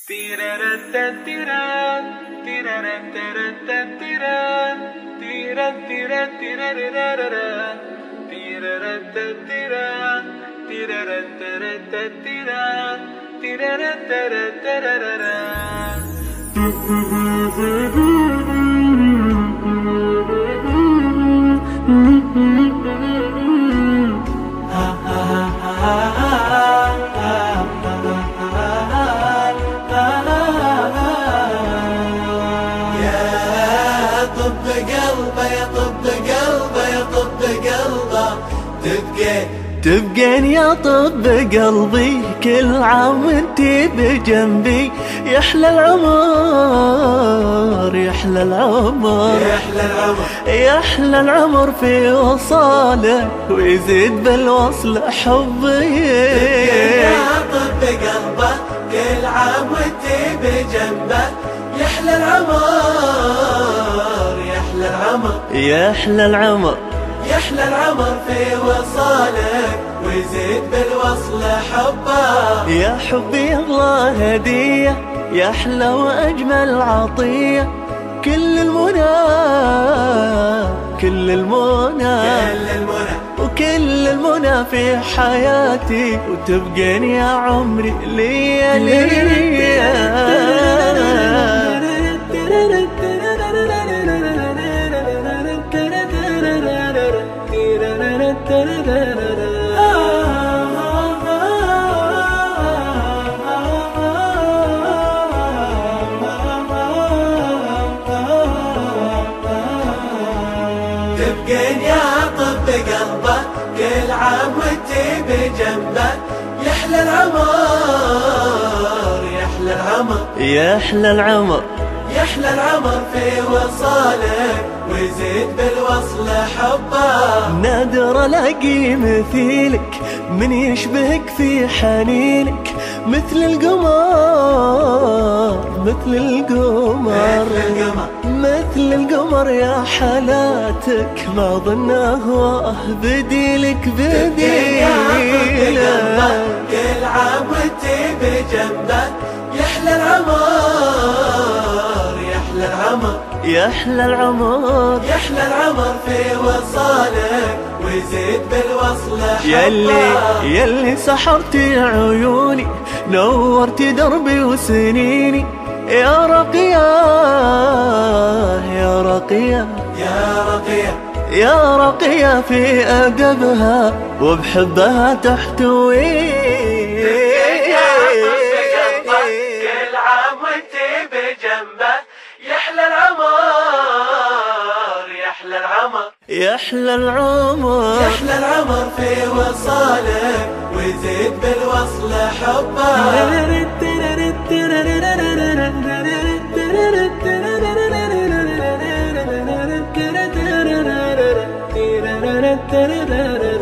تبقين يا طب قلبي كل عام وانتي بجنبي. يحلى العمر يحلى العمر يحلى العمر في وصالك ويزيد بالوصل حبي. يا طب قلبه كل عام وانتي بجنبه. يحلى العمر يحلى العمر يحلى العمر يحلى العمر في وصالك ويزيد بالوصل حبه. يا حبي الله هدية يا أحلى وأجمل عطية. كل المنى كل المنى وكل المنى في حياتي وتبقين يا عمري ليا تبقين يا طب قلبه كل عام وانتي بجنبه. يحلى العمر يحلى العمر يحلى العمر يحلى العمر في وصالك ويزيد بالوصل حبه. نادر الاقي مثيلك من يشبهك في حنينك. مثل القمر مثل القمر مثل القمر يا حالاتك ما ظن اهواه بديلك بديلك. كل عام وانتي بجنبه. يحلى العمر يحلى العمر يحلى العمر يحلى العمر في وصالك ويزيد بالوصل حبه. يلي سحرتي عيوني نورتي دربي وسنيني. يا رقية يا رقية يا رقية يا رقية في أدبها وبحبها تحتوي. كل عام وانتي بجنبه. يحلى العمر يحلى العمر يحلى العمر يحلى العمر في وصالك ويزيد بالوصل حبه. da da da da